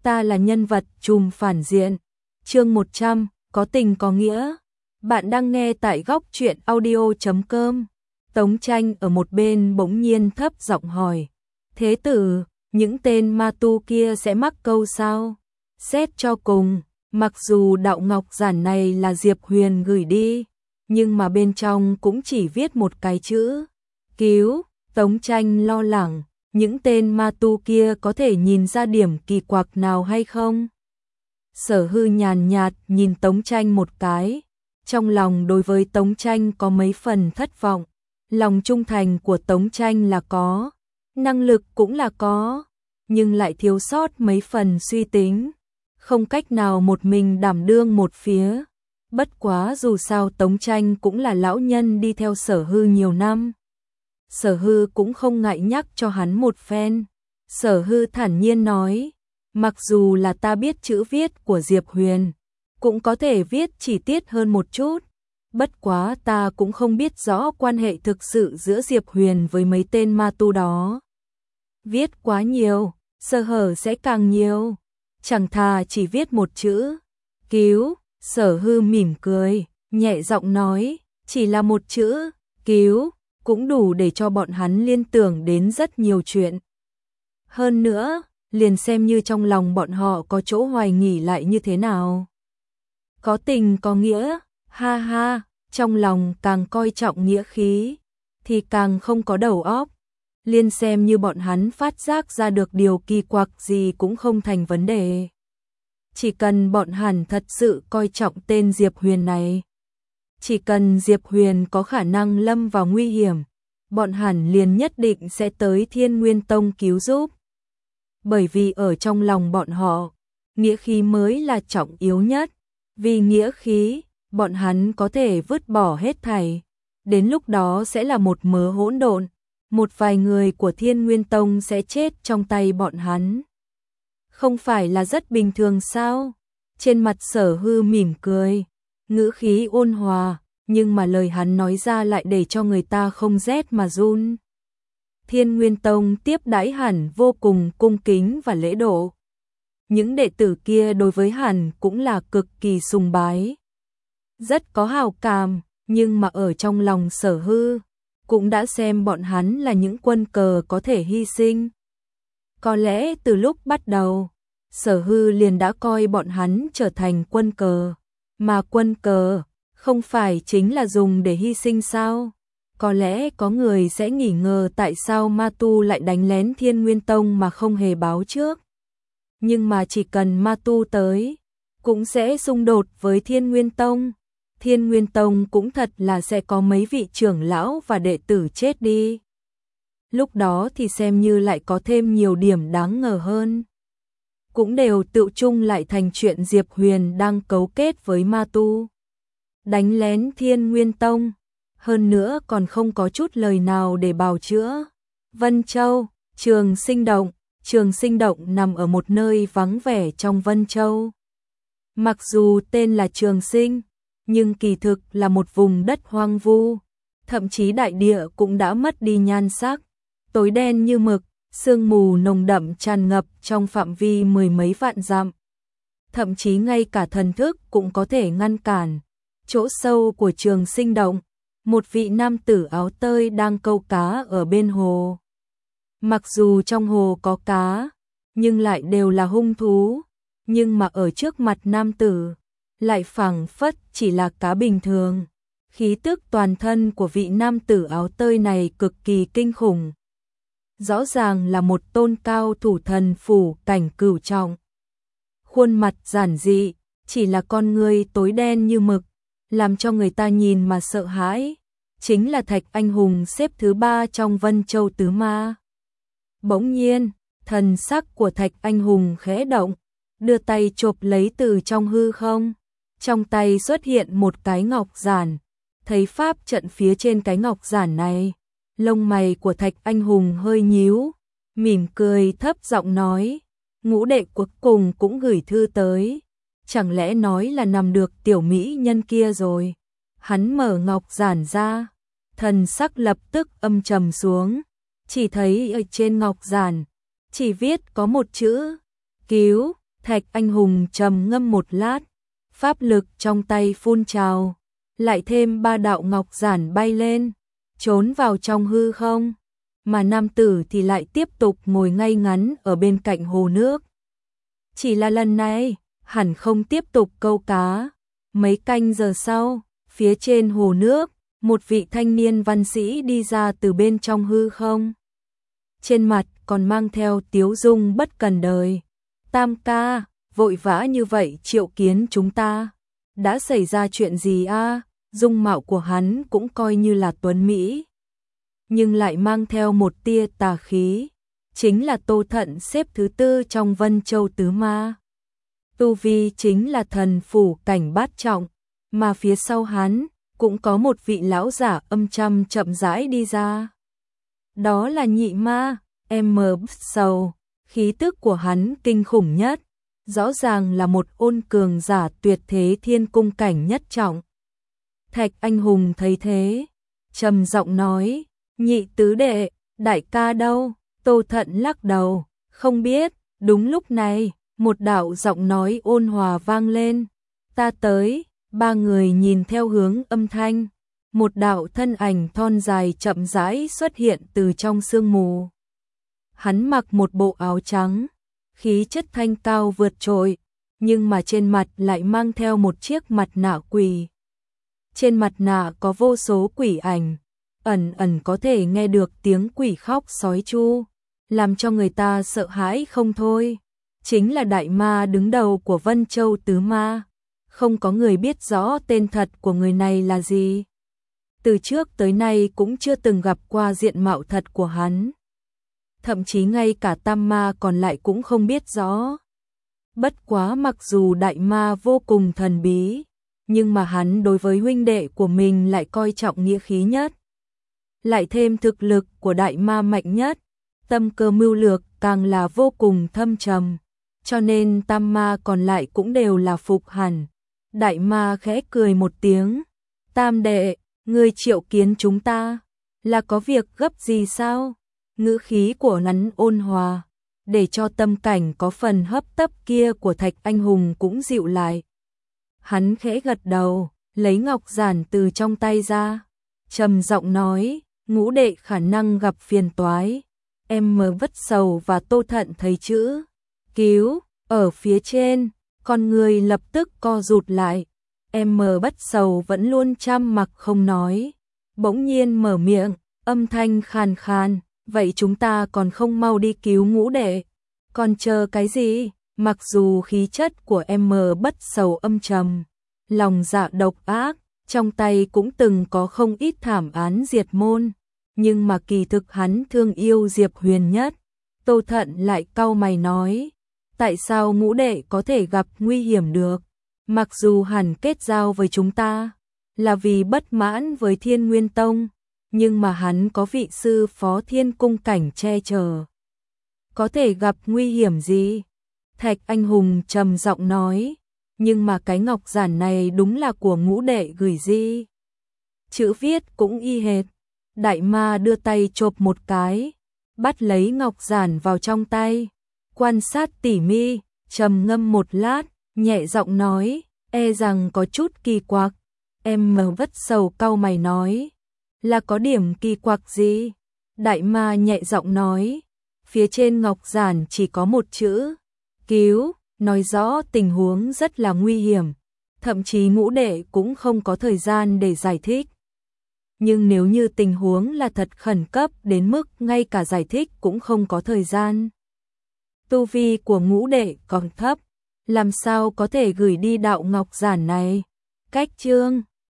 ta là nhân vật trùm phản diện. Chương 100, có tình có nghĩa. Bạn đang nghe tại góc truyện audio.com. Tống Tranh ở một bên bỗng nhiên thấp giọng hỏi. Thế tử, những tên ma tu kia sẽ mắc câu sao? Xét cho cùng, mặc dù đạo ngọc giản này là Diệp Huyền gửi đi, nhưng mà bên trong cũng chỉ viết một cái chữ cứu. Tống Tranh lo lắng, những tên ma tu kia có thể nhìn ra điểm kỳ quặc nào hay không? Sở Hư nhàn nhạt nhìn Tống Tranh một cái, trong lòng đối với Tống Tranh có mấy phần thất vọng. Lòng trung thành của Tống Tranh là có, năng lực cũng là có, nhưng lại thiếu sót mấy phần suy tính, không cách nào một mình đảm đương một phía. Bất quá dù sao Tống Tranh cũng là lão nhân đi theo Sở Hư nhiều năm. Sở Hư cũng không ngại nhắc cho hắn một phen. Sở Hư thản nhiên nói, mặc dù là ta biết chữ viết của Diệp Huyền, cũng có thể viết chi tiết hơn một chút. Bất quá ta cũng không biết rõ quan hệ thực sự giữa Diệp Huyền với mấy tên ma tu đó. Viết quá nhiều, sơ hở sẽ càng nhiều. Chẳng thà chỉ viết một chữ cứu. Sở Hư mỉm cười, nhẹ giọng nói, chỉ là một chữ cứu cũng đủ để cho bọn hắn liên tưởng đến rất nhiều chuyện. Hơn nữa, liền xem như trong lòng bọn họ có chỗ hoài nghi lại như thế nào. Có tình có nghĩa, ha ha, trong lòng càng coi trọng nghĩa khí, thì càng không có đầu óc. Liên xem như bọn hắn phát giác ra được điều kỳ quặc gì cũng không thành vấn đề. Chỉ cần bọn hắn thật sự coi trọng tên Diệp Huyền này, chỉ cần Diệp Huyền có khả năng lâm vào nguy hiểm, bọn hắn liền nhất định sẽ tới Thiên Nguyên Tông cứu giúp. Bởi vì ở trong lòng bọn họ, nghĩa khí mới là trọng yếu nhất. Vì nghĩa khí, bọn hắn có thể vứt bỏ hết thảy. Đến lúc đó sẽ là một mớ hỗn độn. Một vài người của Thiên Nguyên Tông sẽ chết trong tay bọn hắn. Không phải là rất bình thường sao? Trên mặt Sở Hư mỉm cười, ngữ khí ôn hòa, nhưng mà lời hắn nói ra lại để cho người ta không rét mà run. Thiên Nguyên Tông tiếp đãi hẳn vô cùng cung kính và lễ độ. Những đệ tử kia đối với hẳn cũng là cực kỳ sùng bái, rất có hào cảm, nhưng mà ở trong lòng Sở Hư cũng đã xem bọn hắn là những quân cờ có thể hy sinh. Có lẽ từ lúc bắt đầu, Sở Hư liền đã coi bọn hắn trở thành quân cờ, mà quân cờ không phải chính là dùng để hy sinh sao? Có lẽ có người sẽ nghi ngờ tại sao ma tu lại đánh lén Thiên Nguyên Tông mà không hề báo trước. Nhưng mà chỉ cần ma tu tới, cũng sẽ xung đột với Thiên Nguyên Tông. Thiên Nguyên Tông cũng thật là sẽ có mấy vị trưởng lão và đệ tử chết đi. Lúc đó thì xem như lại có thêm nhiều điểm đáng ngờ hơn. Cũng đều tự chung lại thành chuyện Diệp Huyền đang cấu kết với ma tu, đánh lén Thiên Nguyên Tông. Hơn nữa còn không có chút lời nào để bào chữa. Vân Châu, Trường Sinh Động. Trường Sinh Động nằm ở một nơi vắng vẻ trong Vân Châu. Mặc dù tên là Trường Sinh, nhưng kỳ thực là một vùng đất hoang vu. Thậm chí đại địa cũng đã mất đi nhan sắc, tối đen như mực, sương mù nồng đậm tràn ngập trong phạm vi mười mấy vạn dặm. Thậm chí ngay cả thần thức cũng có thể ngăn cản. Chỗ sâu của Trường Sinh Động, một vị nam tử áo tơi đang câu cá ở bên hồ. Mặc dù trong hồ có cá, nhưng lại đều là hung thú, nhưng mà ở trước mặt nam tử, lại phảng phất chỉ là cá bình thường. Khí tức toàn thân của vị nam tử áo tơi này cực kỳ kinh khủng. Rõ ràng là một tôn cao thủ thần phủ cảnh cửu trọng. Khuôn mặt giản dị, chỉ là con ngươi tối đen như mực, làm cho người ta nhìn mà sợ hãi. Chính là Thạch Anh Hùng xếp thứ 3 trong Vân Châu Tứ Ma. Bỗng nhiên, thần sắc của Thạch Anh Hùng khẽ động, đưa tay chộp lấy từ trong hư không. Trong tay xuất hiện một cái ngọc giản. Thấy pháp trận phía trên cái ngọc giản này, lông mày của Thạch Anh Hùng hơi nhíu, mỉm cười thấp giọng nói, ngũ đệ cuối cùng cũng gửi thư tới. Chẳng lẽ nói là nằm được tiểu mỹ nhân kia rồi? Hắn mở ngọc giản ra, thần sắc lập tức âm trầm xuống, chỉ thấy ở trên ngọc giản chỉ viết có một chữ cứu. Thạch Anh Hùng trầm ngâm một lát, pháp lực trong tay phun trào, lại thêm 3 đạo ngọc giản bay lên, trốn vào trong hư không, mà nam tử thì lại tiếp tục ngồi ngay ngắn ở bên cạnh hồ nước. Chỉ là lần này, hẳn không tiếp tục câu cá. Mấy canh giờ sau, phía trên hồ nước, một vị thanh niên văn sĩ đi ra từ bên trong hư không. Trên mặt còn mang theo tiếu dung bất cần đời. Tam ca, vội vã như vậy triệu kiến chúng ta. Đã xảy ra chuyện gì a? Dung mạo của hắn cũng coi như là tuấn mỹ, nhưng lại mang theo một tia tà khí. Chính là Tô Thận xếp thứ 4 trong Vân Châu Tứ Ma. Tu vi chính là thần phủ cảnh bát trọng, mà phía sau hắn cũng có một vị lão giả âm trầm chậm rãi đi ra. Đó là Nhị Ma, Bất Sầu, khí tức của hắn kinh khủng nhất, rõ ràng là một ôn cường giả tuyệt thế thiên cung cảnh nhất trọng. Thạch Anh Hùng thấy thế, trầm giọng nói, Nhị tứ đệ, đại ca đâu? Tô Thận lắc đầu, không biết. Đúng lúc này, một đạo giọng nói ôn hòa vang lên, ta tới. 3 người nhìn theo hướng âm thanh, một đạo thân ảnh thon dài chậm rãi xuất hiện từ trong sương mù. Hắn mặc một bộ áo trắng, khí chất thanh cao vượt trội, nhưng mà trên mặt lại mang theo một chiếc mặt nạ quỷ. Trên mặt nạ có vô số quỷ ảnh, ẩn ẩn có thể nghe được tiếng quỷ khóc sói chu, làm cho người ta sợ hãi không thôi. Chính là đại ma đứng đầu của Vân Châu Tứ Ma. Không có người biết rõ tên thật của người này là gì. Từ trước tới nay cũng chưa từng gặp qua diện mạo thật của hắn. Thậm chí ngay cả tam ma còn lại cũng không biết rõ. Bất quá mặc dù đại ma vô cùng thần bí, nhưng mà hắn đối với huynh đệ của mình lại coi trọng nghĩa khí nhất. Lại thêm thực lực của đại ma mạnh nhất, tâm cơ mưu lược càng là vô cùng thâm trầm, cho nên tam ma còn lại cũng đều là phục hẳn. Đại ma khẽ cười một tiếng, tam đệ, ngươi triệu kiến chúng ta, là có việc gấp gì sao? Ngữ khí của hắn ôn hòa, để cho tâm cảnh có phần hấp tấp kia của Thạch Anh Hùng cũng dịu lại. Hắn khẽ gật đầu, lấy ngọc giản từ trong tay ra, trầm giọng nói, ngũ đệ khả năng gặp phiền toái. Bất Sầu và Tô Thận thấy chữ cứu ở phía trên, con người lập tức co rụt lại. Bất Sầu vẫn luôn chăm mặc không nói, bỗng nhiên mở miệng, âm thanh khàn khàn, vậy chúng ta còn không mau đi cứu ngũ đệ, còn chờ cái gì? Mặc dù khí chất của Bất Sầu âm trầm, lòng dạ độc ác, trong tay cũng từng có không ít thảm án diệt môn, nhưng mà kỳ thực hắn thương yêu Diệp Huyền nhất. Tô Thận lại cau mày nói, tại sao ngũ đệ có thể gặp nguy hiểm được? Mặc dù hẳn kết giao với chúng ta là vì bất mãn với Thiên Nguyên Tông, nhưng mà hắn có vị sư phó thiên cung cảnh che chở, có thể gặp nguy hiểm gì? Thạch Anh Hùng trầm giọng nói, nhưng mà cái ngọc giản này đúng là của ngũ đệ gửi gì? Chữ viết cũng y hệt. Đại ma đưa tay chộp một cái, bắt lấy ngọc giản vào trong tay, quan sát tỉ mỉ, trầm ngâm một lát, nhẹ giọng nói, e rằng có chút kỳ quặc. Bất Sầu cau mày nói, là có điểm kỳ quặc gì? Đại ma nhẹ giọng nói, phía trên ngọc giản chỉ có một chữ cứu, nói rõ tình huống rất là nguy hiểm, thậm chí ngũ đệ cũng không có thời gian để giải thích. Nhưng nếu như tình huống là thật khẩn cấp đến mức ngay cả giải thích cũng không có thời gian. Tu vi của ngũ đệ còn thấp, làm sao có thể gửi đi đạo ngọc giản này? Cách chương